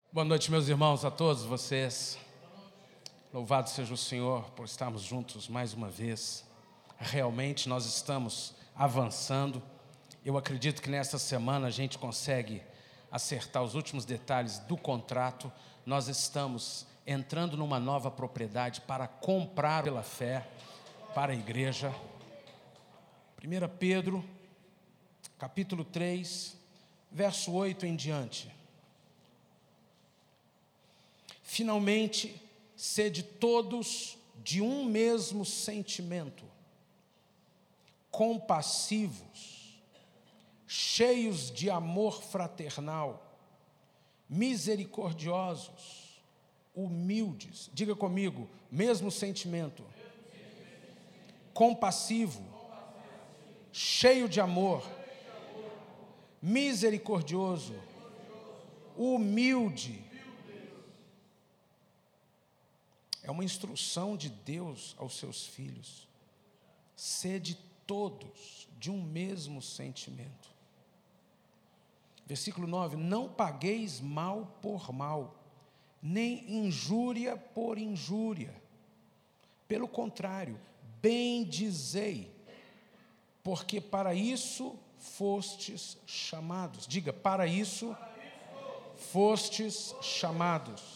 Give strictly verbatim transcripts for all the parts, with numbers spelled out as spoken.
Boa noite, meus irmãos, a todos vocês. Louvado seja o Senhor por estarmos juntos mais uma vez. Realmente nós estamos avançando. Eu acredito que nesta semana a gente consegue acertar os últimos detalhes do contrato. Nós estamos entrando numa nova propriedade para comprar pela fé para a igreja. primeira Pedro, capítulo três, verso oito em diante. Finalmente, sede todos de um mesmo sentimento, compassivos, cheios de amor fraternal, misericordiosos, humildes. Diga comigo, mesmo sentimento, compassivo, cheio de amor, misericordioso, humilde. É uma instrução de Deus aos seus filhos. Sede todos de um mesmo sentimento. Versículo nove. Não pagueis mal por mal, nem injúria por injúria. Pelo contrário, bendizei, porque para isso fostes chamados. Diga, para isso fostes chamados.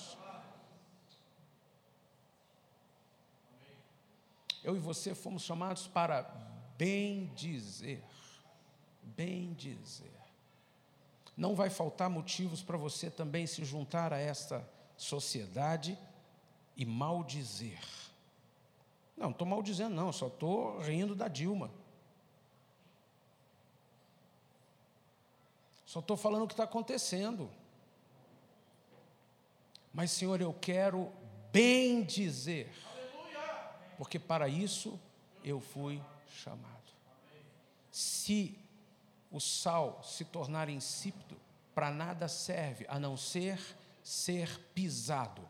Eu e você fomos chamados para bendizer, bendizer. Não vai faltar motivos para você também se juntar a esta sociedade e maldizer. Não, não estou maldizendo não, só estou rindo da Dilma. Só estou falando o que está acontecendo. Mas, Senhor, eu quero bendizer. Porque para isso eu fui chamado. Se o sal se tornar insípido, para nada serve, a não ser ser pisado.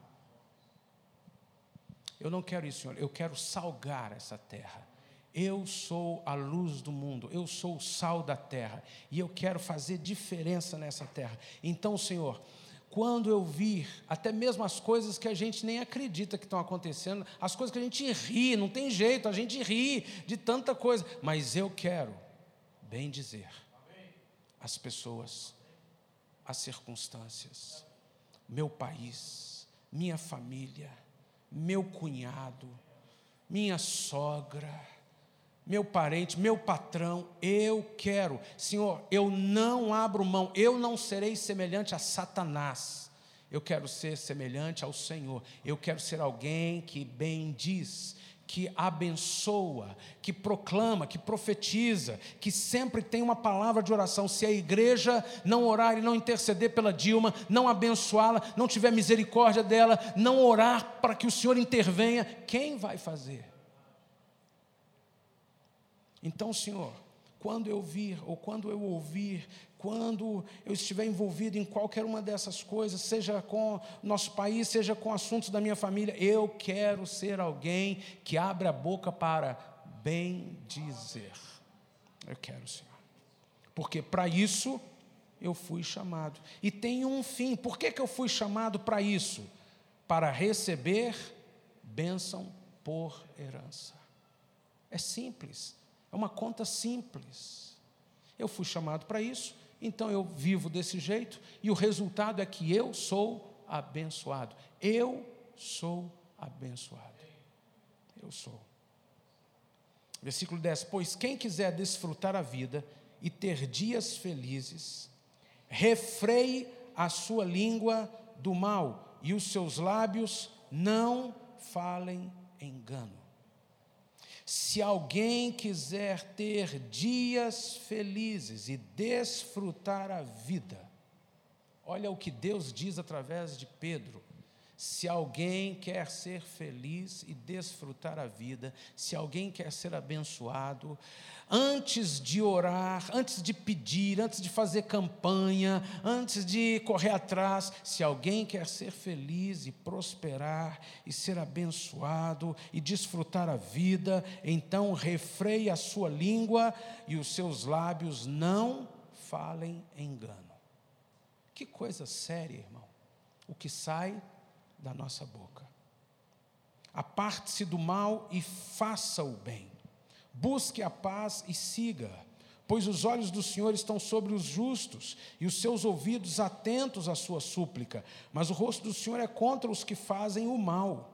Eu não quero isso, Senhor, eu quero salgar essa terra. Eu sou a luz do mundo, eu sou o sal da terra, e eu quero fazer diferença nessa terra. Então, Senhor, quando eu vir até mesmo as coisas que a gente nem acredita que estão acontecendo, as coisas que a gente ri, não tem jeito, a gente ri de tanta coisa, mas eu quero bem dizer as pessoas, as circunstâncias, meu país, minha família, meu cunhado, minha sogra, meu parente, meu patrão, eu quero, Senhor, eu não abro mão, eu não serei semelhante a Satanás, eu quero ser semelhante ao Senhor, eu quero ser alguém que bendiz, que abençoa, que proclama, que profetiza, que sempre tem uma palavra de oração. Se a igreja não orar e não interceder pela Dilma, não abençoá-la, não tiver misericórdia dela, não orar para que o Senhor intervenha, quem vai fazer? Então, Senhor, quando eu vir, ou quando eu ouvir, quando eu estiver envolvido em qualquer uma dessas coisas, seja com nosso país, seja com assuntos da minha família, eu quero ser alguém que abre a boca para bem dizer. Eu quero, Senhor. Porque para isso eu fui chamado. E tem um fim. Por que que eu fui chamado para isso? Para receber bênção por herança. É simples. É uma conta simples. Eu fui chamado para isso, então eu vivo desse jeito, e o resultado é que eu sou abençoado. Eu sou abençoado. Eu sou. Versículo dez. Pois quem quiser desfrutar a vida e ter dias felizes, refreie a sua língua do mal, e os seus lábios não falem engano. Se alguém quiser ter dias felizes e desfrutar a vida, olha o que Deus diz através de Pedro. Se alguém quer ser feliz e desfrutar a vida, se alguém quer ser abençoado, antes de orar, antes de pedir, antes de fazer campanha, antes de correr atrás, se alguém quer ser feliz e prosperar e ser abençoado e desfrutar a vida, então refreie a sua língua e os seus lábios não falem engano. Que coisa séria, irmão. o que sai da nossa boca. Aparte-se do mal e faça o bem. Busque a paz e siga, pois os olhos do Senhor estão sobre os justos e os seus ouvidos atentos à sua súplica, mas o rosto do Senhor é contra os que fazem o mal.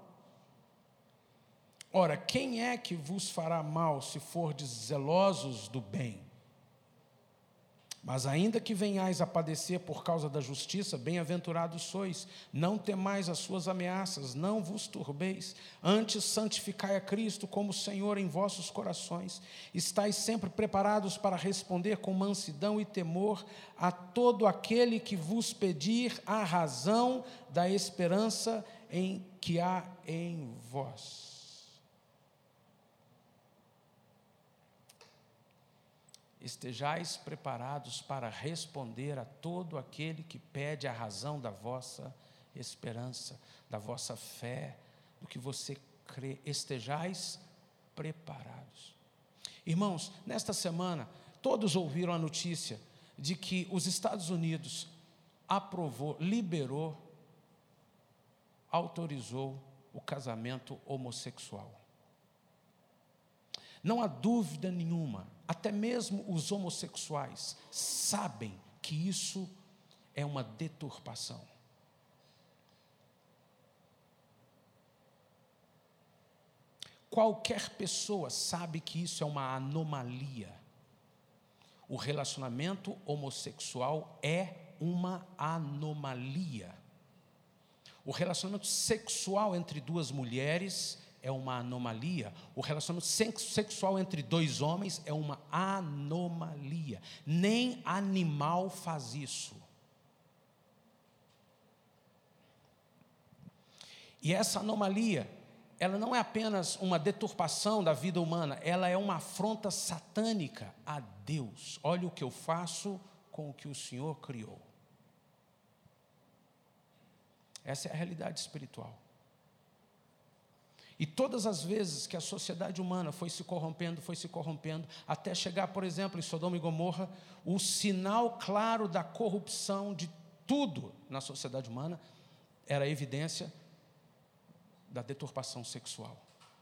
Ora, quem é que vos fará mal se fordes zelosos do bem? Mas ainda que venhais a padecer por causa da justiça, bem-aventurados sois. Não temais as suas ameaças, não vos turbeis. Antes santificai a Cristo como Senhor em vossos corações. Estais sempre preparados para responder com mansidão e temor a todo aquele que vos pedir a razão da esperança em que há em vós. Estejais preparados para responder a todo aquele que pede a razão da vossa esperança, da vossa fé, do que você crê. Estejais preparados. Irmãos, nesta semana, todos ouviram a notícia de que os Estados Unidos aprovou, liberou, autorizou o casamento homossexual. Não há dúvida nenhuma, até mesmo os homossexuais sabem que isso é uma deturpação. Qualquer pessoa sabe que isso é uma anomalia. O relacionamento homossexual é uma anomalia. O relacionamento sexual entre duas mulheres é uma anomalia. O relacionamento sexual entre dois homens é uma anomalia. Nem animal faz isso. E essa anomalia, ela não é apenas uma deturpação da vida humana, ela é uma afronta satânica a Deus. Olha o que eu faço com o que o Senhor criou. Essa é a realidade espiritual. E todas as vezes que a sociedade humana foi se corrompendo, foi se corrompendo, até chegar, por exemplo, em Sodoma e Gomorra, o sinal claro da corrupção de tudo na sociedade humana era a evidência da deturpação sexual.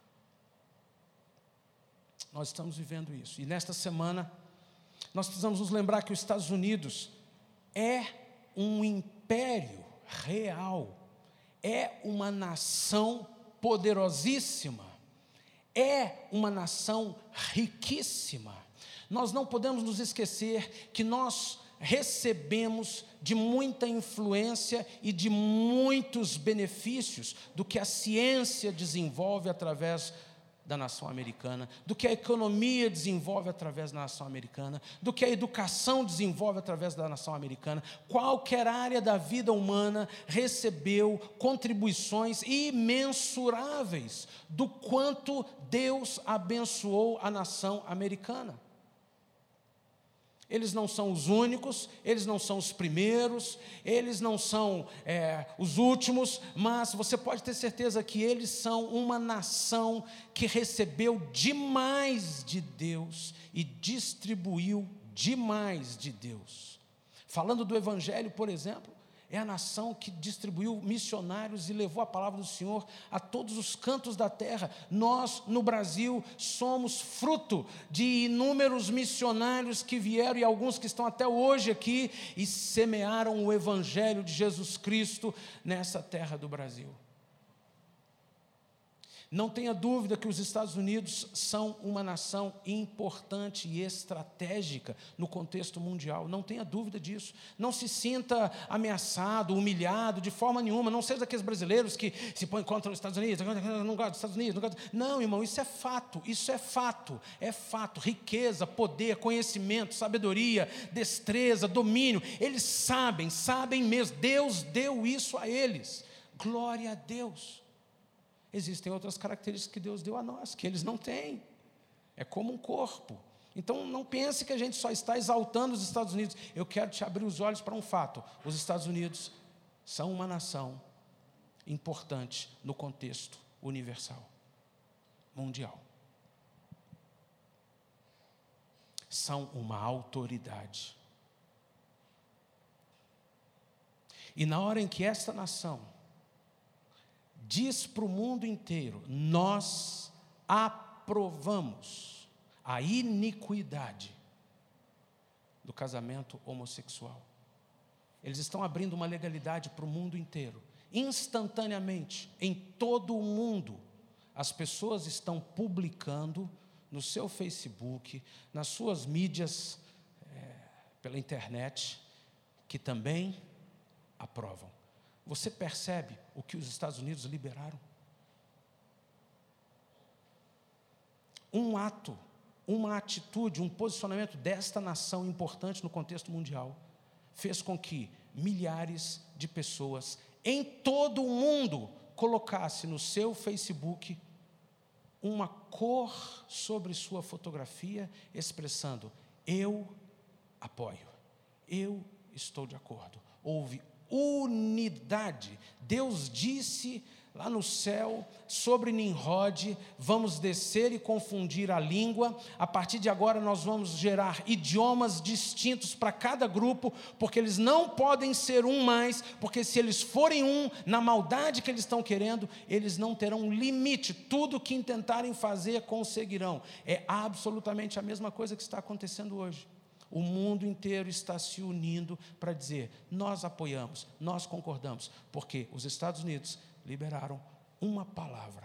Nós estamos vivendo isso. E nesta semana, nós precisamos nos lembrar que os Estados Unidos é um império real, é uma nação poderosíssima, é uma nação riquíssima. Nós não podemos nos esquecer que nós recebemos de muita influência e de muitos benefícios do que a ciência desenvolve através da nação americana, do que a economia desenvolve através da nação americana, do que a educação desenvolve através da nação americana. Qualquer área da vida humana recebeu contribuições imensuráveis do quanto Deus abençoou a nação americana. Eles não são os únicos, eles não são os primeiros, eles não são é, os últimos, mas você pode ter certeza que eles são uma nação que recebeu demais de Deus e distribuiu demais de Deus. Falando do Evangelho, por exemplo, é a nação que distribuiu missionários e levou a palavra do Senhor a todos os cantos da terra. Nós, no Brasil, somos fruto de inúmeros missionários que vieram e alguns que estão até hoje aqui e semearam o Evangelho de Jesus Cristo nessa terra do Brasil. Não tenha dúvida que os Estados Unidos são uma nação importante e estratégica no contexto mundial. Não tenha dúvida disso. Não se sinta ameaçado, humilhado, de forma nenhuma. Não seja daqueles brasileiros que se põem contra os Estados Unidos, não gosto dos Estados Unidos. Não, gosto. Não, irmão, isso é fato, isso é fato, é fato. Riqueza, poder, conhecimento, sabedoria, destreza, domínio. Eles sabem, sabem mesmo. Deus deu isso a eles. Glória a Deus. Existem outras características que Deus deu a nós, que eles não têm. É como um corpo. Então, não pense que a gente só está exaltando os Estados Unidos. Eu quero te abrir os olhos para um fato. Os Estados Unidos são uma nação importante no contexto universal, mundial. São uma autoridade. E na hora em que esta nação diz para o mundo inteiro: nós aprovamos a iniquidade do casamento homossexual. Eles estão abrindo uma legalidade para o mundo inteiro. Instantaneamente, em todo o mundo, as pessoas estão publicando no seu Facebook, nas suas mídias, é, pela internet, que também aprovam. Você percebe o que os Estados Unidos liberaram? Um ato, uma atitude, um posicionamento desta nação importante no contexto mundial fez com que milhares de pessoas em todo o mundo colocassem no seu Facebook uma cor sobre sua fotografia expressando: eu apoio, eu estou de acordo. Houve unidade. Deus disse lá no céu sobre Nimrod: vamos descer e confundir a língua. A partir de agora nós vamos gerar idiomas distintos para cada grupo, porque eles não podem ser um mais, porque se eles forem um, na maldade que eles estão querendo, eles não terão limite. Tudo que intentarem fazer, conseguirão. É absolutamente a mesma coisa que está acontecendo hoje. O mundo inteiro está se unindo para dizer: nós apoiamos, nós concordamos, porque os Estados Unidos liberaram uma palavra.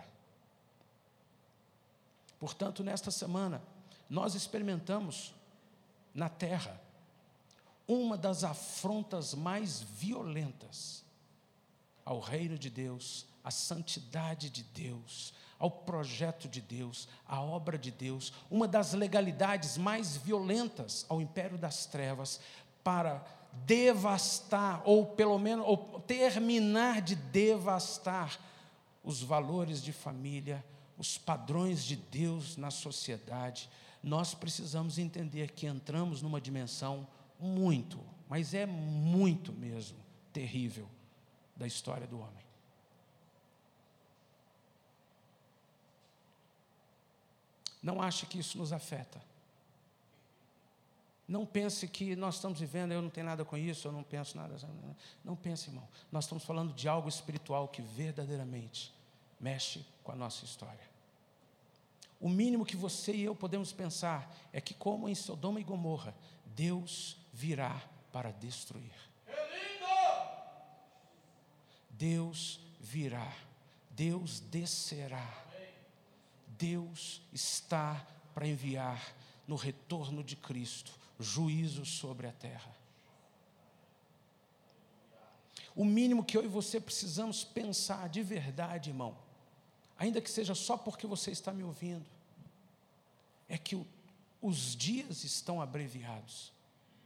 Portanto, nesta semana, nós experimentamos na terra uma das afrontas mais violentas ao reino de Deus, à santidade de Deus, ao projeto de Deus, à obra de Deus, uma das legalidades mais violentas ao império das trevas, para devastar, ou pelo menos, ou terminar de devastar os valores de família, os padrões de Deus na sociedade. Nós precisamos entender que entramos numa dimensão muito, mas é muito mesmo, terrível da história do homem. Não ache que isso nos afeta. Não pense que nós estamos vivendo, eu não tenho nada com isso, eu não penso nada. Não pense, irmão. Nós estamos falando de algo espiritual que verdadeiramente mexe com a nossa história. O mínimo que você e eu podemos pensar é que, como em Sodoma e Gomorra, Deus virá para destruir. Deus virá, Deus descerá. Deus está para enviar no retorno de Cristo juízo sobre a terra. O mínimo que eu e você precisamos pensar de verdade, irmão, ainda que seja só porque você está me ouvindo, é que o, os dias estão abreviados.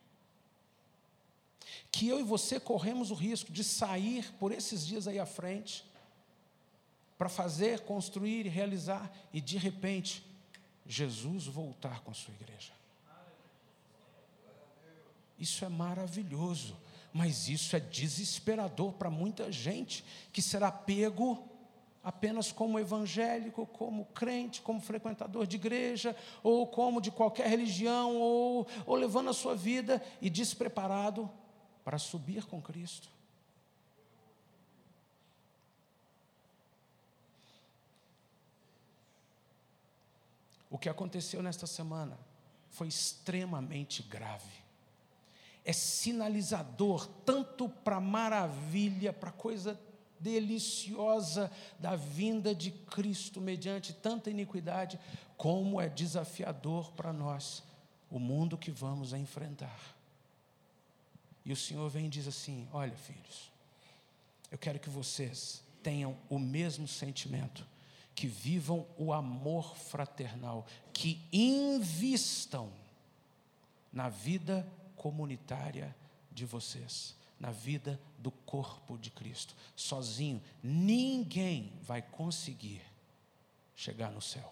Que eu e você corremos o risco de sair por esses dias aí à frente, para fazer, construir e realizar, e de repente, Jesus voltar com a sua igreja. Isso é maravilhoso, mas isso é desesperador para muita gente, que será pego apenas como evangélico, como crente, como frequentador de igreja, ou como de qualquer religião, ou, ou levando a sua vida e despreparado para subir com Cristo. O que aconteceu nesta semana foi extremamente grave. É sinalizador tanto para a maravilha, para a coisa deliciosa da vinda de Cristo mediante tanta iniquidade, como é desafiador para nós, o mundo que vamos a enfrentar. E o Senhor vem e diz assim: olha, filhos, eu quero que vocês tenham o mesmo sentimento, que vivam o amor fraternal, que invistam na vida comunitária de vocês, na vida do corpo de Cristo. Sozinho, ninguém vai conseguir chegar no céu.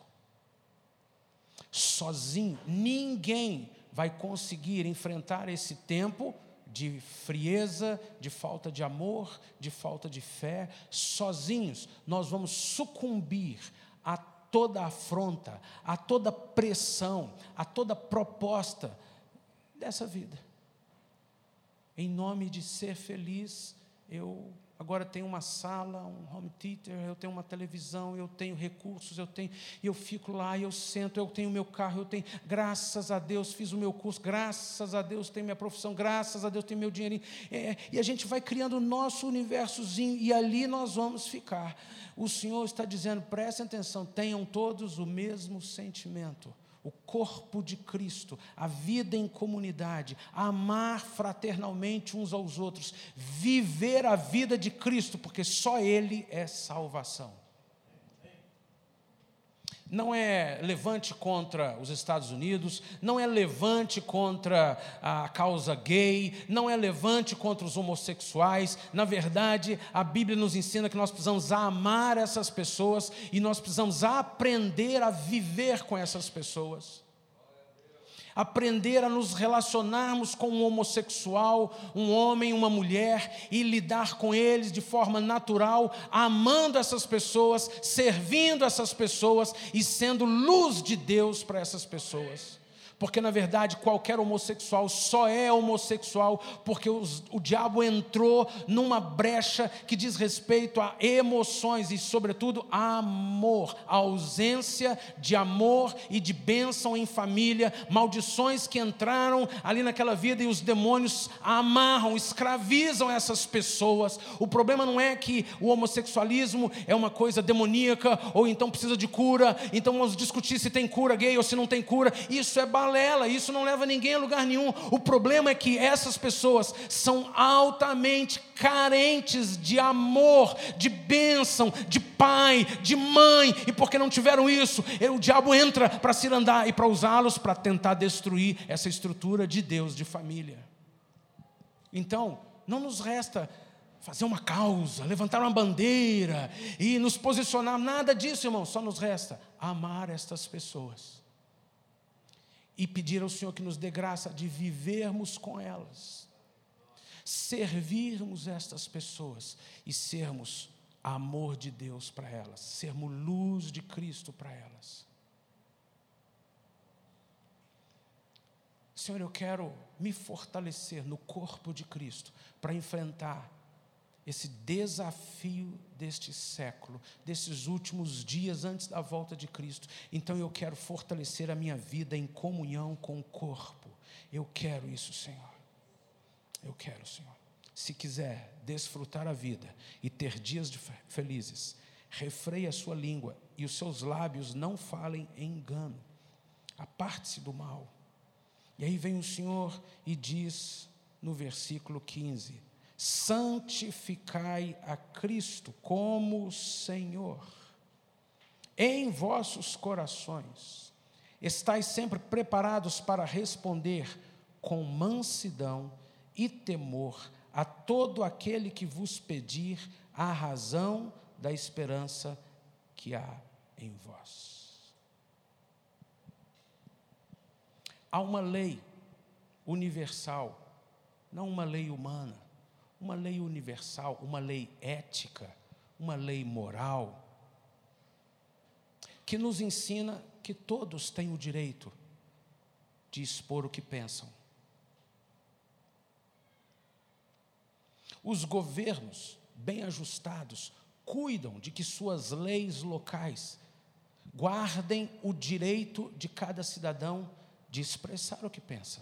Sozinho, ninguém vai conseguir enfrentar esse tempo de frieza, de falta de amor, de falta de fé. Sozinhos, nós vamos sucumbir a toda afronta, a toda pressão, a toda proposta dessa vida, em nome de ser feliz eu agora tenho uma sala, um home theater, eu tenho uma televisão, eu tenho recursos, eu tenho, eu fico lá, eu sento, eu tenho meu carro, eu tenho, graças a Deus fiz o meu curso, graças a Deus tenho minha profissão, graças a Deus tenho meu dinheirinho, é, e a gente vai criando o nosso universozinho, e ali nós vamos ficar. O Senhor está dizendo, prestem atenção, tenham todos o mesmo sentimento, o corpo de Cristo, a vida em comunidade, amar fraternalmente uns aos outros, viver a vida de Cristo, porque só Ele é salvação. Não é levante contra os Estados Unidos, não é levante contra a causa gay, não é levante contra os homossexuais. Na verdade, a Bíblia nos ensina que nós precisamos amar essas pessoas e nós precisamos aprender a viver com essas pessoas. Aprender a nos relacionarmos com um homossexual, um homem, uma mulher, e lidar com eles de forma natural, amando essas pessoas, servindo essas pessoas e sendo luz de Deus para essas pessoas. Porque, na verdade, qualquer homossexual só é homossexual porque os, o diabo entrou numa brecha que diz respeito a emoções e, sobretudo, a amor. A ausência de amor e de bênção em família, maldições que entraram ali naquela vida e os demônios amarram, escravizam essas pessoas. O problema não é que o homossexualismo é uma coisa demoníaca ou então precisa de cura, então vamos discutir se tem cura gay ou se não tem cura. Isso é balela, isso não leva ninguém a lugar nenhum. O problema é que essas pessoas são altamente carentes de amor, de bênção, de pai, de mãe, e porque não tiveram isso, o diabo entra para cirandar e para usá-los para tentar destruir essa estrutura de Deus, de família. Então, não nos resta fazer uma causa, levantar uma bandeira e nos posicionar, nada disso, irmão, só nos resta amar estas pessoas e pedir ao Senhor que nos dê graça de vivermos com elas, servirmos estas pessoas e sermos amor de Deus para elas, sermos luz de Cristo para elas. Senhor, eu quero me fortalecer no corpo de Cristo para enfrentar esse desafio deste século, desses últimos dias antes da volta de Cristo. Então eu quero fortalecer a minha vida em comunhão com o corpo. Eu quero isso, Senhor. Eu quero, Senhor. Se quiser desfrutar a vida e ter dias de felizes, refreie a sua língua e os seus lábios não falem engano. Aparte-se do mal. E aí vem o Senhor e diz no versículo quinze: santificai a Cristo como Senhor em vossos corações. Estais sempre preparados para responder com mansidão e temor a todo aquele que vos pedir a razão da esperança que há em vós. Há uma lei universal, não uma lei humana, uma lei universal, uma lei ética, uma lei moral, que nos ensina que todos têm o direito de expor o que pensam. Os governos, bem ajustados, cuidam de que suas leis locais guardem o direito de cada cidadão de expressar o que pensa.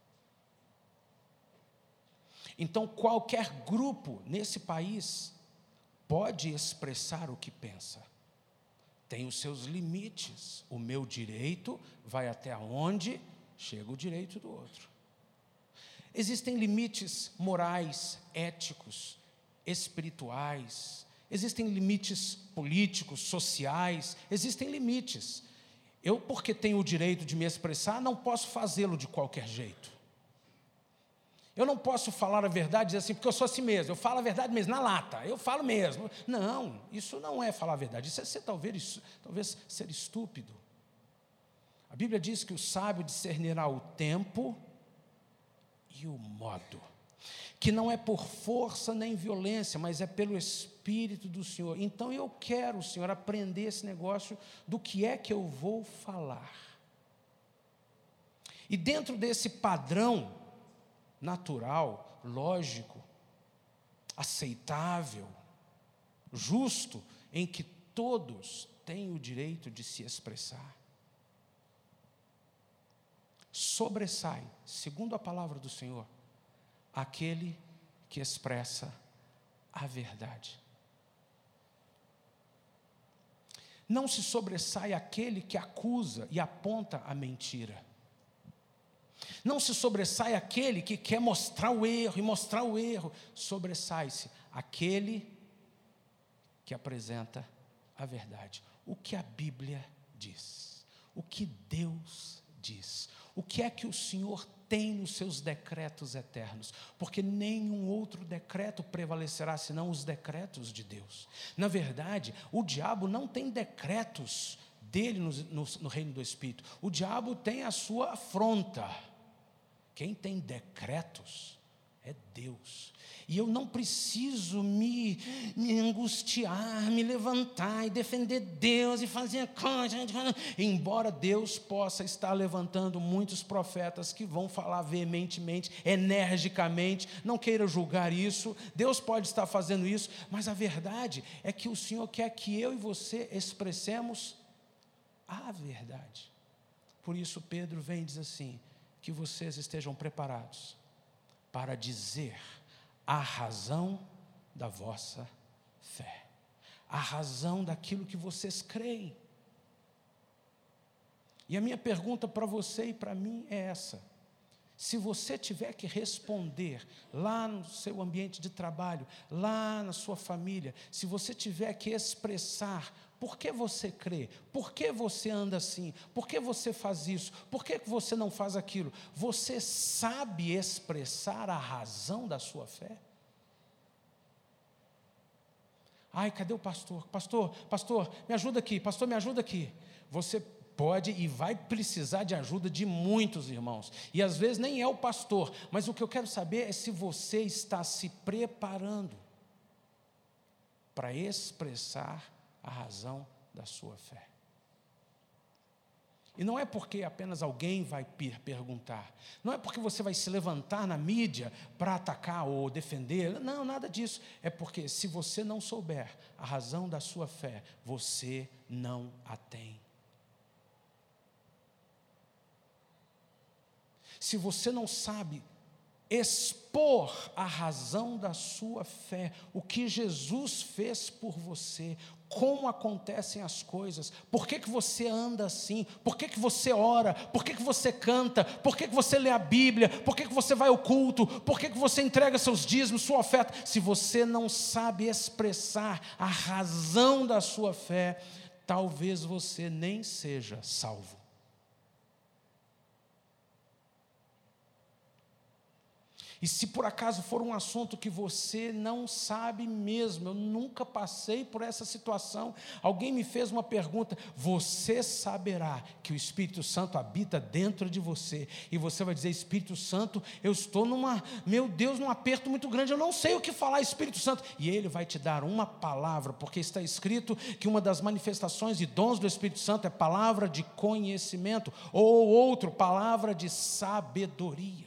Então, qualquer grupo nesse país pode expressar o que pensa. Tem os seus limites. O meu direito vai até onde chega o direito do outro. Existem limites morais, éticos, espirituais. Existem limites políticos, sociais. Existem limites. Eu, porque tenho o direito de me expressar, não posso fazê-lo de qualquer jeito. Eu não posso falar a verdade e dizer assim, porque eu sou assim mesmo, eu falo a verdade mesmo, na lata, eu falo mesmo. Não, isso não é falar a verdade, isso é ser, talvez, talvez ser estúpido. A Bíblia diz que o sábio discernirá o tempo e o modo, que não é por força nem violência, mas é pelo Espírito do Senhor. Então eu quero, Senhor, aprender esse negócio do que é que eu vou falar. E dentro desse padrão natural, lógico, aceitável, justo, em que todos têm o direito de se expressar. Sobressai, segundo a palavra do Senhor, aquele que expressa a verdade. Não se sobressai aquele que acusa e aponta a mentira. Não se sobressai aquele que quer mostrar o erro e mostrar o erro. Sobressai-se aquele que apresenta a verdade. O que a Bíblia diz, o que Deus diz, o que é que o Senhor tem nos seus decretos eternos, porque nenhum outro decreto prevalecerá senão os decretos de Deus. Na verdade, o diabo não tem decretos dele no, no, no reino do Espírito, o diabo tem a sua afronta. Quem tem decretos é Deus. E eu não preciso me, me angustiar, me levantar e defender Deus e fazer coisa. Embora Deus possa estar levantando muitos profetas que vão falar veementemente, energicamente, não queira julgar isso, Deus pode estar fazendo isso, mas a verdade é que o Senhor quer que eu e você expressemos a verdade. Por isso Pedro vem e diz assim, que vocês estejam preparados para dizer a razão da vossa fé, a razão daquilo que vocês creem. E a minha pergunta para você e para mim é essa: se você tiver que responder lá no seu ambiente de trabalho, lá na sua família, se você tiver que expressar por que você crê, por que você anda assim, por que você faz isso, por que você não faz aquilo, você sabe expressar a razão da sua fé? Ai, cadê o pastor? Pastor, pastor, me ajuda aqui, pastor, me ajuda aqui. Você pode e vai precisar de ajuda de muitos irmãos, e às vezes nem é o pastor, mas o que eu quero saber é se você está se preparando para expressar a razão da sua fé. E não é porque apenas alguém vai perguntar, não é porque você vai se levantar na mídia para atacar ou defender, não, nada disso, é porque se você não souber a razão da sua fé, você não a tem. Se você não sabe expor a razão da sua fé, o que Jesus fez por você, como acontecem as coisas, por que que você anda assim, por que que você ora, por que que você canta, por que que você lê a Bíblia, por que que você vai ao culto, por que que você entrega seus dízimos, sua oferta, se você não sabe expressar a razão da sua fé, talvez você nem seja salvo. E se por acaso for um assunto que você não sabe mesmo, eu nunca passei por essa situação, alguém me fez uma pergunta, você saberá que o Espírito Santo habita dentro de você, e você vai dizer, Espírito Santo, eu estou numa, meu Deus, num aperto muito grande, eu não sei o que falar, Espírito Santo, e Ele vai te dar uma palavra, porque está escrito que uma das manifestações e dons do Espírito Santo é palavra de conhecimento, ou outro, palavra de sabedoria.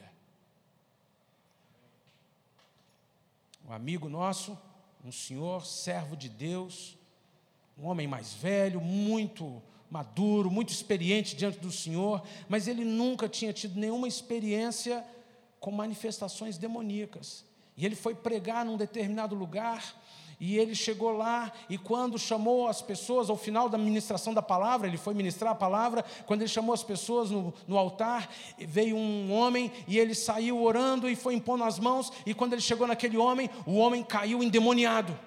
Um amigo nosso, um senhor, servo de Deus, um homem mais velho, muito maduro, muito experiente diante do Senhor, mas ele nunca tinha tido nenhuma experiência com manifestações demoníacas. E ele foi pregar num determinado lugar, e ele chegou lá, e quando chamou as pessoas, ao final da ministração da palavra, ele foi ministrar a palavra, quando ele chamou as pessoas no, no altar, veio um homem, e ele saiu orando, e foi impondo as mãos, e quando ele chegou naquele homem, o homem caiu endemoniado.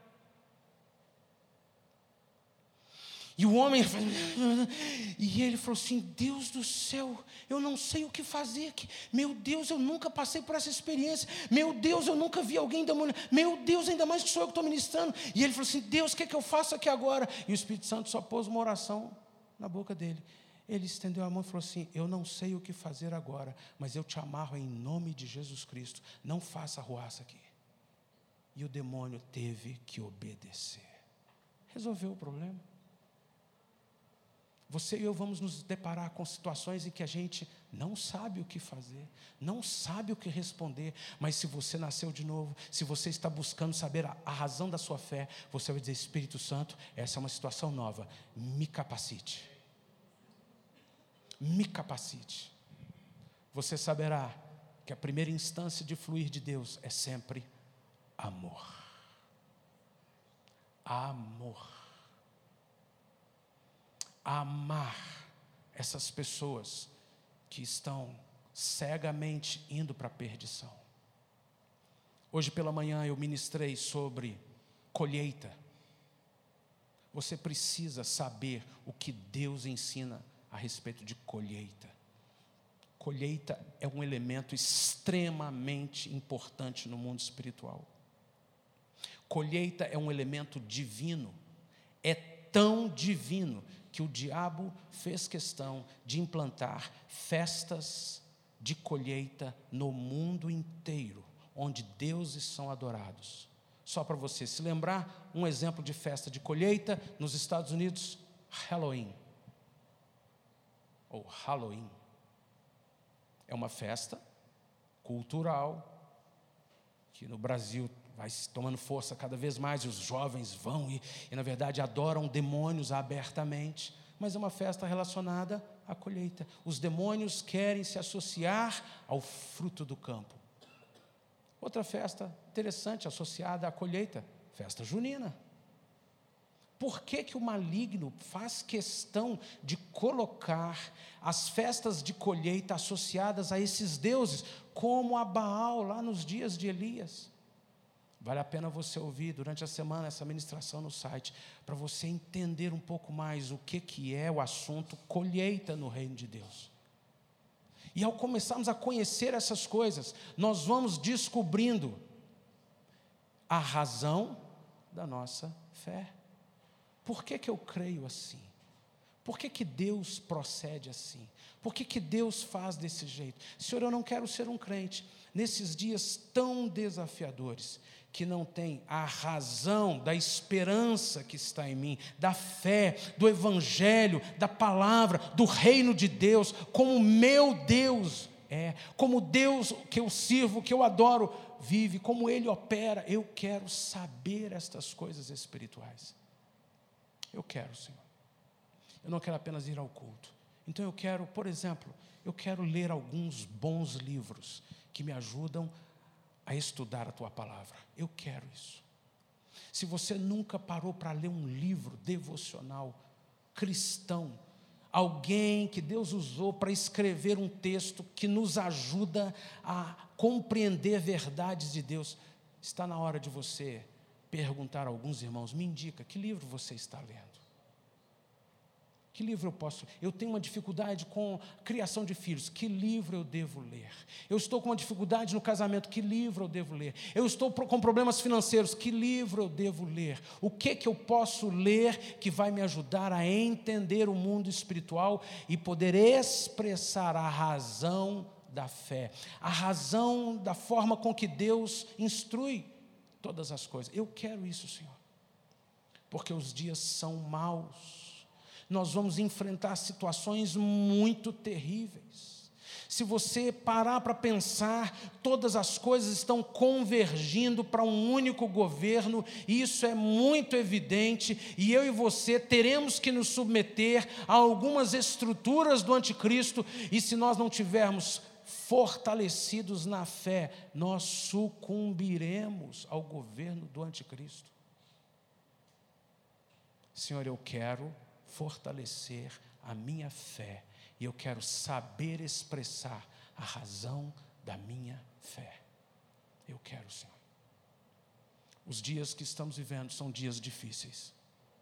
E o homem, e ele falou assim, Deus do céu, eu não sei o que fazer aqui, meu Deus, eu nunca passei por essa experiência, meu Deus, eu nunca vi alguém demoniado, meu Deus, ainda mais que sou eu que estou ministrando, e ele falou assim, Deus, o que é que eu faço aqui agora? E o Espírito Santo só pôs uma oração na boca dele, ele estendeu a mão e falou assim, eu não sei o que fazer agora, mas eu te amarro em nome de Jesus Cristo, não faça arruaça aqui. E o demônio teve que obedecer, resolveu o problema. Você e eu vamos nos deparar com situações em que a gente não sabe o que fazer, não sabe o que responder, mas se você nasceu de novo, se você está buscando saber a, a razão da sua fé, você vai dizer: Espírito Santo, essa é uma situação nova, me capacite, me capacite. Você saberá que a primeira instância de fluir de Deus é sempre amor. Amor. Amar essas pessoas que estão cegamente indo para a perdição. Hoje pela manhã eu ministrei sobre colheita. Você precisa saber o que Deus ensina a respeito de colheita. Colheita é um elemento extremamente importante no mundo espiritual. Colheita é um elemento divino. É tão divino que o diabo fez questão de implantar festas de colheita no mundo inteiro, onde deuses são adorados. Só para você se lembrar, um exemplo de festa de colheita nos Estados Unidos: Halloween, ou Halloween. É uma festa cultural que no Brasil vai tomando força cada vez mais, e os jovens vão e, e, na verdade, adoram demônios abertamente, mas é uma festa relacionada à colheita. Os demônios querem se associar ao fruto do campo. Outra festa interessante associada à colheita, festa junina. Por que que o maligno faz questão de colocar as festas de colheita associadas a esses deuses, como a Baal lá nos dias de Elias? Vale a pena você ouvir durante a semana essa ministração no site, para você entender um pouco mais o que, que é o assunto colheita no reino de Deus. E ao começarmos a conhecer essas coisas, nós vamos descobrindo a razão da nossa fé. Por que que eu creio assim? Por que que Deus procede assim? Por que que Deus faz desse jeito? Senhor, eu não quero ser um crente nesses dias tão desafiadores, que não tem a razão da esperança que está em mim, da fé, do evangelho, da palavra, do reino de Deus, como meu Deus é, como Deus que eu sirvo, que eu adoro, vive, como Ele opera. Eu quero saber estas coisas espirituais. Eu quero, Senhor. Eu não quero apenas ir ao culto. Então eu quero, por exemplo, eu quero ler alguns bons livros que me ajudam a estudar a Tua palavra. Eu quero isso. Se você nunca parou para ler um livro devocional cristão, alguém que Deus usou para escrever um texto que nos ajuda a compreender verdades de Deus, está na hora de você perguntar a alguns irmãos: me indica, que livro você está lendo? Que livro eu posso? Eu tenho uma dificuldade com criação de filhos. Que livro eu devo ler? Eu estou com uma dificuldade no casamento. Que livro eu devo ler? Eu estou com problemas financeiros. Que livro eu devo ler? O que que eu posso ler que vai me ajudar a entender o mundo espiritual e poder expressar a razão da fé, a razão da forma com que Deus instrui todas as coisas? Eu quero isso, Senhor, porque os dias são maus. Nós vamos enfrentar situações muito terríveis. Se você parar para pensar, todas as coisas estão convergindo para um único governo, e isso é muito evidente, e eu e você teremos que nos submeter a algumas estruturas do anticristo, e se nós não tivermos fortalecidos na fé, nós sucumbiremos ao governo do anticristo. Senhor, eu quero fortalecer a minha fé, e eu quero saber expressar a razão da minha fé. Eu quero, Senhor. Os dias que estamos vivendo são dias difíceis.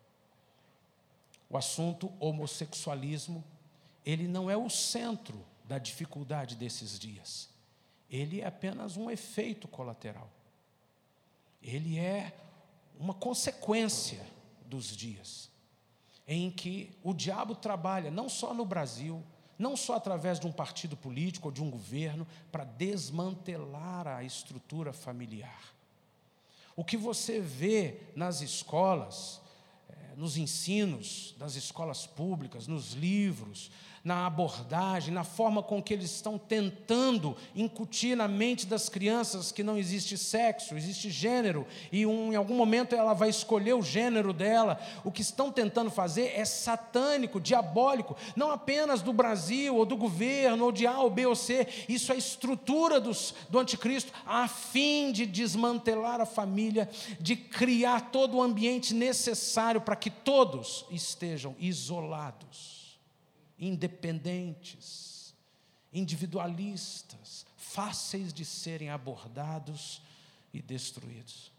O assunto homossexualismo, ele não é o centro da dificuldade desses dias. Ele é apenas um efeito colateral. Ele é uma consequência dos dias em que o diabo trabalha, não só no Brasil, não só através de um partido político ou de um governo, para desmantelar a estrutura familiar. O que você vê nas escolas, nos ensinos das escolas públicas, nos livros, na abordagem, na forma com que eles estão tentando incutir na mente das crianças que não existe sexo, existe gênero, e um, em algum momento ela vai escolher o gênero dela. O que estão tentando fazer é satânico, diabólico, não apenas do Brasil, ou do governo, ou de A, ou B, ou C. Isso é estrutura dos, do anticristo, a fim de desmantelar a família, de criar todo o ambiente necessário para que todos estejam isolados, independentes, individualistas, fáceis de serem abordados e destruídos.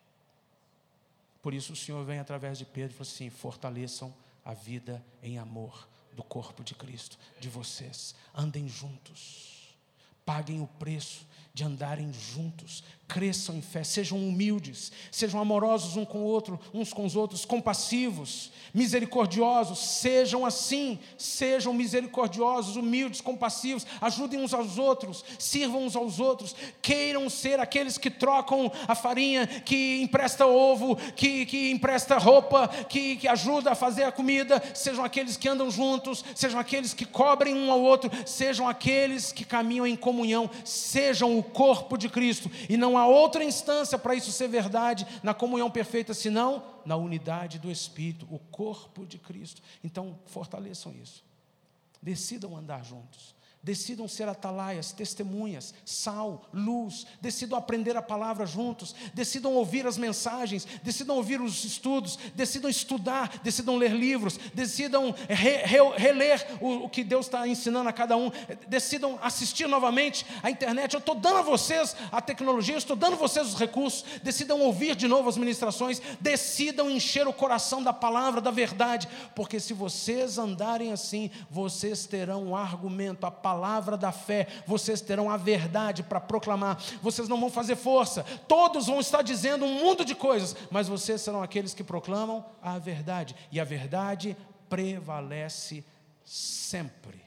Por isso o Senhor vem através de Pedro e fala assim: fortaleçam a vida em amor do corpo de Cristo, de vocês, andem juntos, paguem o preço de andarem juntos, cresçam em fé, sejam humildes, sejam amorosos um com o outro, uns com os outros, compassivos, misericordiosos, sejam assim, sejam misericordiosos, humildes, compassivos, ajudem uns aos outros, sirvam uns aos outros, queiram ser aqueles que trocam a farinha, que empresta ovo, que, que empresta roupa, que, que ajuda a fazer a comida, sejam aqueles que andam juntos, sejam aqueles que cobrem um ao outro, sejam aqueles que caminham em comunhão, sejam o corpo de Cristo, e não há outra instância para isso ser verdade na comunhão perfeita, senão na unidade do Espírito, o corpo de Cristo. Então, fortaleçam isso, decidam andar juntos, decidam ser atalaias, testemunhas, sal, luz, decidam aprender a palavra juntos, decidam ouvir as mensagens, decidam ouvir os estudos, decidam estudar, decidam ler livros, decidam re, re, reler o, o que Deus está ensinando a cada um, decidam assistir novamente a internet. Eu estou dando a vocês a tecnologia, eu estou dando a vocês os recursos, decidam ouvir de novo as ministrações, decidam encher o coração da palavra, da verdade, porque se vocês andarem assim, vocês terão um argumento, a palavra palavra da fé, vocês terão a verdade para proclamar, vocês não vão fazer força, todos vão estar dizendo um mundo de coisas, mas vocês serão aqueles que proclamam a verdade, e a verdade prevalece sempre.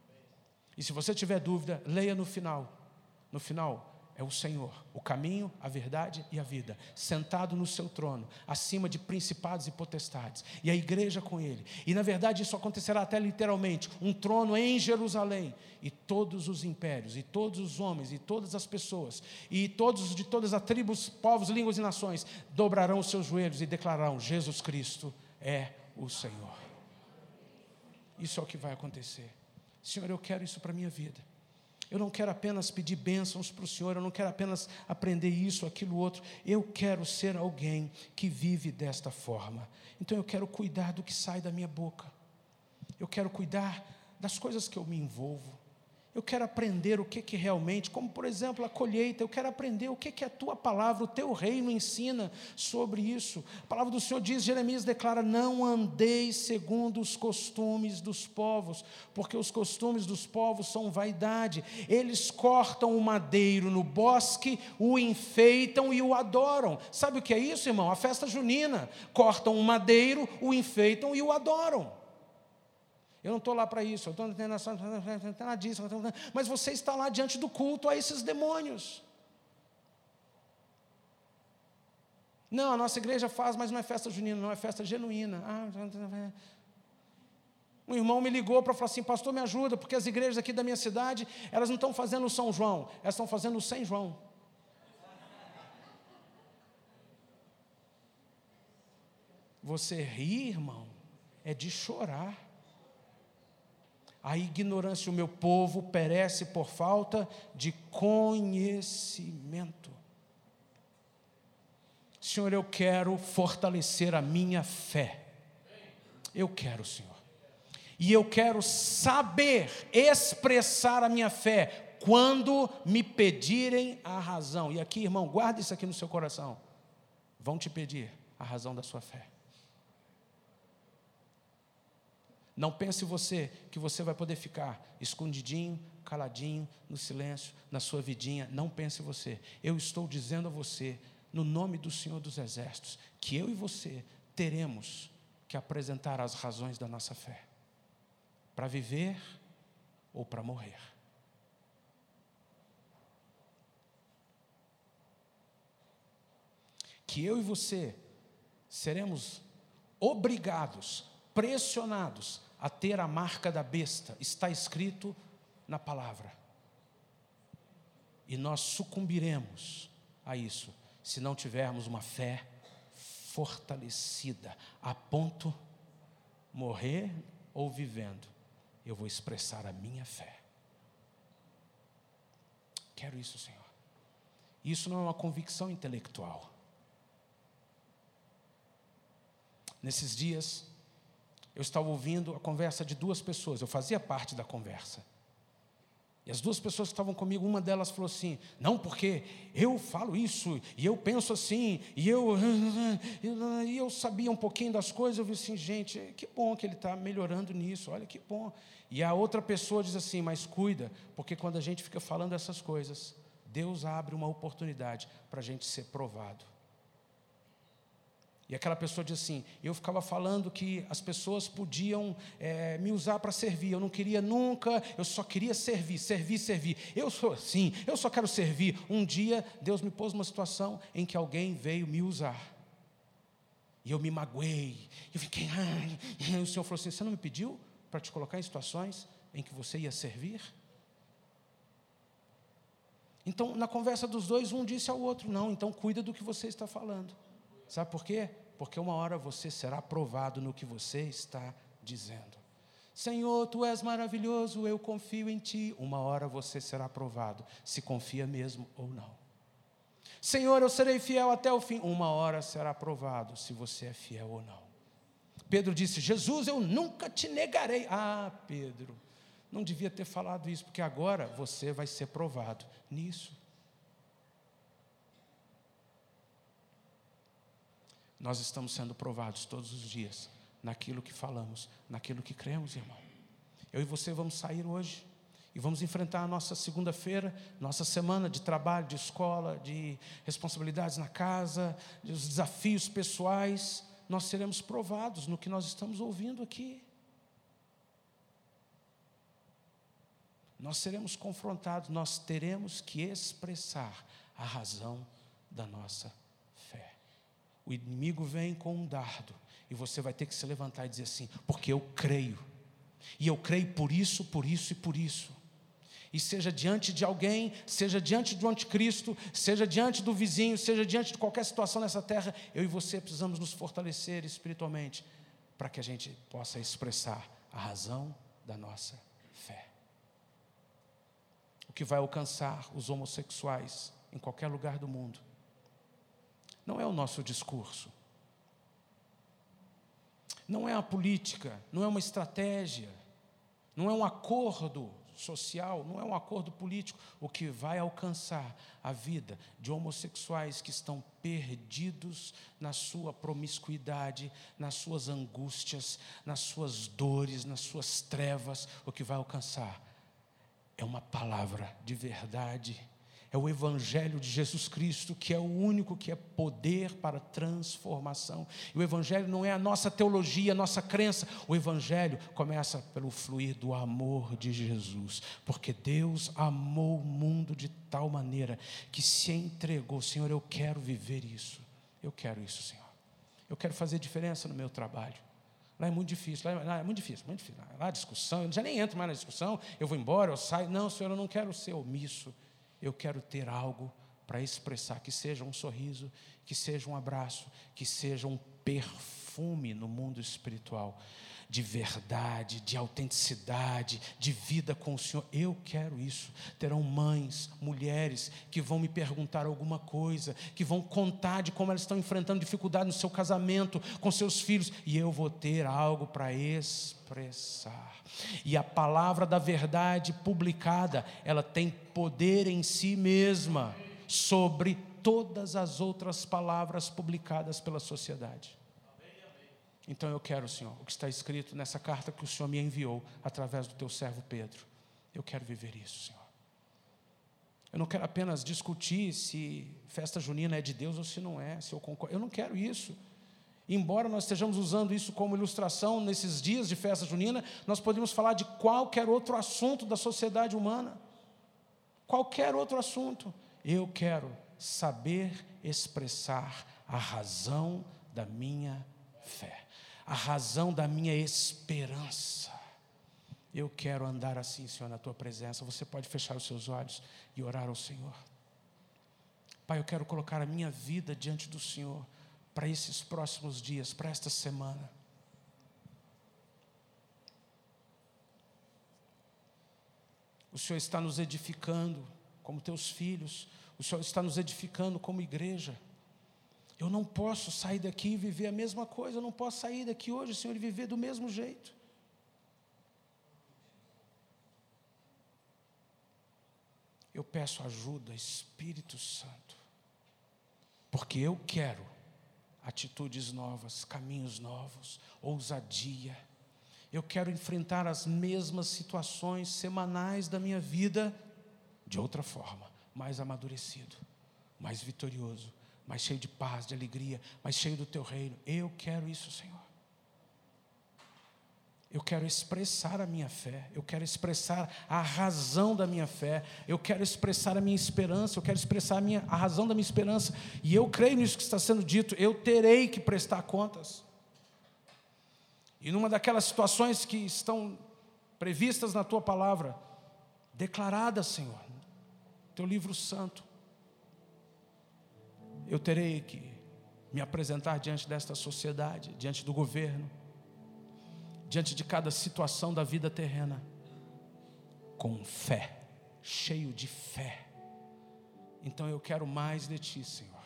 E se você tiver dúvida, leia no final, no final é o Senhor, o caminho, a verdade e a vida, sentado no seu trono, acima de principados e potestades, e a igreja com ele. E na verdade isso acontecerá até literalmente, um trono em Jerusalém, e todos os impérios, e todos os homens, e todas as pessoas, e todos de todas as tribos, povos, línguas e nações, dobrarão os seus joelhos e declararão: Jesus Cristo é o Senhor. Isso é o que vai acontecer. Senhor, eu quero isso para a minha vida. Eu não quero apenas pedir bênçãos para o Senhor, eu não quero apenas aprender isso, aquilo, outro. Eu quero ser alguém que vive desta forma. Então eu quero cuidar do que sai da minha boca. Eu quero cuidar das coisas que eu me envolvo. Eu quero aprender o que que realmente, como por exemplo a colheita, eu quero aprender o que que a tua palavra, o teu reino ensina sobre isso. A palavra do Senhor diz, Jeremias declara: não andeis segundo os costumes dos povos, porque os costumes dos povos são vaidade. Eles cortam o madeiro no bosque, o enfeitam e o adoram. Sabe o que é isso, irmão? A festa junina. Cortam o madeiro, o enfeitam e o adoram. Eu não estou lá para isso, eu estou não tem nada disso, mas você está lá diante do culto a esses demônios. Não, a nossa igreja faz, mas não é festa junina, não é festa genuína. Ah, um irmão me ligou para falar assim: pastor, me ajuda, porque as igrejas aqui da minha cidade, elas não estão fazendo o São João, elas estão fazendo o Sem João. Você ri, irmão, é de chorar. A ignorância, o meu povo perece por falta de conhecimento. Senhor, eu quero fortalecer a minha fé. Eu quero, Senhor. E eu quero saber expressar a minha fé quando me pedirem a razão. E aqui, irmão, guarda isso aqui no seu coração. Vão te pedir a razão da sua fé. Não pense você que você vai poder ficar escondidinho, caladinho, no silêncio, na sua vidinha. Não pense você. Eu estou dizendo a você, no nome do Senhor dos Exércitos, que eu e você teremos que apresentar as razões da nossa fé, para viver ou para morrer. Que eu e você seremos obrigados, pressionados a ter a marca da besta. Está escrito na palavra. E nós sucumbiremos a isso se não tivermos uma fé fortalecida, a ponto, morrer ou vivendo, eu vou expressar a minha fé. Quero isso, Senhor. Isso não é uma convicção intelectual. Nesses dias, eu estava ouvindo a conversa de duas pessoas, eu fazia parte da conversa. E as duas pessoas que estavam comigo, uma delas falou assim, não, porque eu falo isso, e eu penso assim, e eu, e eu sabia um pouquinho das coisas, eu vi assim, gente, que bom que ele está melhorando nisso, olha que bom. E a outra pessoa diz assim, mas cuida, porque quando a gente fica falando essas coisas, Deus abre uma oportunidade para a gente ser provado. E aquela pessoa diz assim, eu ficava falando que as pessoas podiam é, me usar para servir, eu não queria nunca, eu só queria servir, servir, servir. Eu sou assim, eu só quero servir. Um dia, Deus me pôs numa situação em que alguém veio me usar. E eu me magoei, eu fiquei, ai, e o Senhor falou assim, você não me pediu para te colocar em situações em que você ia servir? Então, na conversa dos dois, um disse ao outro, não, então cuida do que você está falando. Sabe por quê? Porque uma hora você será provado no que você está dizendo. Senhor, Tu és maravilhoso, eu confio em Ti. Uma hora você será provado, se confia mesmo ou não. Senhor, eu serei fiel até o fim. Uma hora será provado, se você é fiel ou não. Pedro disse, Jesus, eu nunca te negarei. Ah, Pedro, não devia ter falado isso, porque agora você vai ser provado nisso. Nós estamos sendo provados todos os dias, naquilo que falamos, naquilo que cremos, irmão. Eu e você vamos sair hoje, e vamos enfrentar a nossa segunda-feira, nossa semana de trabalho, de escola, de responsabilidades na casa, dos desafios pessoais. Nós seremos provados no que nós estamos ouvindo aqui. Nós seremos confrontados, nós teremos que expressar a razão da nossa fé. O inimigo vem com um dardo, e você vai ter que se levantar e dizer assim, porque eu creio, e eu creio por isso, por isso e por isso. E seja diante de alguém, seja diante do anticristo, seja diante do vizinho, seja diante de qualquer situação nessa terra, eu e você precisamos nos fortalecer espiritualmente, para que a gente possa expressar a razão da nossa fé. O que vai alcançar os homossexuais em qualquer lugar do mundo não é o nosso discurso, não é a política, não é uma estratégia, não é um acordo social, não é um acordo político. O que vai alcançar a vida de homossexuais que estão perdidos na sua promiscuidade, nas suas angústias, nas suas dores, nas suas trevas, o que vai alcançar é uma palavra de verdade. É o Evangelho de Jesus Cristo, que é o único que é poder para transformação. E o Evangelho não é a nossa teologia, a nossa crença. O Evangelho começa pelo fluir do amor de Jesus. Porque Deus amou o mundo de tal maneira que se entregou. Senhor, eu quero viver isso. Eu quero isso, Senhor. Eu quero fazer diferença no meu trabalho. Lá é muito difícil, lá é, lá é muito difícil, muito difícil. Lá a discussão, eu já nem entro mais na discussão, eu vou embora, eu saio. Não, Senhor, eu não quero ser omisso. Eu quero ter algo para expressar, que seja um sorriso, que seja um abraço, que seja um perfume no mundo espiritual, de verdade, de autenticidade, de vida com o Senhor. Eu quero isso. Terão mães, mulheres, que vão me perguntar alguma coisa, que vão contar de como elas estão enfrentando dificuldade no seu casamento, com seus filhos, e eu vou ter algo para expressar. E a palavra da verdade publicada, ela tem poder em si mesma sobre todas as outras palavras publicadas pela sociedade. Então eu quero, Senhor, o que está escrito nessa carta que o Senhor me enviou através do teu servo Pedro. Eu quero viver isso, Senhor. Eu não quero apenas discutir se festa junina é de Deus ou se não é, se eu concordo. Eu não quero isso. Embora nós estejamos usando isso como ilustração nesses dias de festa junina, nós podemos falar de qualquer outro assunto da sociedade humana. Qualquer outro assunto. Eu quero saber expressar a razão da minha fé. a razão da minha esperança. Eu quero andar assim, Senhor, na Tua presença. Você pode fechar os seus olhos e orar ao Senhor. Pai, eu quero colocar a minha vida diante do Senhor para esses próximos dias, para esta semana. O Senhor está nos edificando como Teus filhos. O Senhor está nos edificando como igreja. Eu não posso sair daqui e viver a mesma coisa. Eu não posso sair daqui hoje, Senhor, e viver do mesmo jeito. Eu peço ajuda, Espírito Santo, porque eu quero atitudes novas, caminhos novos, ousadia. Eu quero enfrentar as mesmas situações semanais da minha vida de outra forma, mais amadurecido, mais vitorioso, mais cheio de paz, de alegria, mais cheio do Teu reino. Eu quero isso, Senhor. Eu quero expressar a minha fé, eu quero expressar a razão da minha fé, eu quero expressar a minha esperança, eu quero expressar a, minha, a razão da minha esperança, e eu creio nisso que está sendo dito. Eu terei que prestar contas. E numa daquelas situações que estão previstas na Tua palavra, declaradas, Senhor, Teu livro santo, eu terei que me apresentar diante desta sociedade, diante do governo, diante de cada situação da vida terrena, com fé, cheio de fé. Então eu quero mais de Ti, Senhor.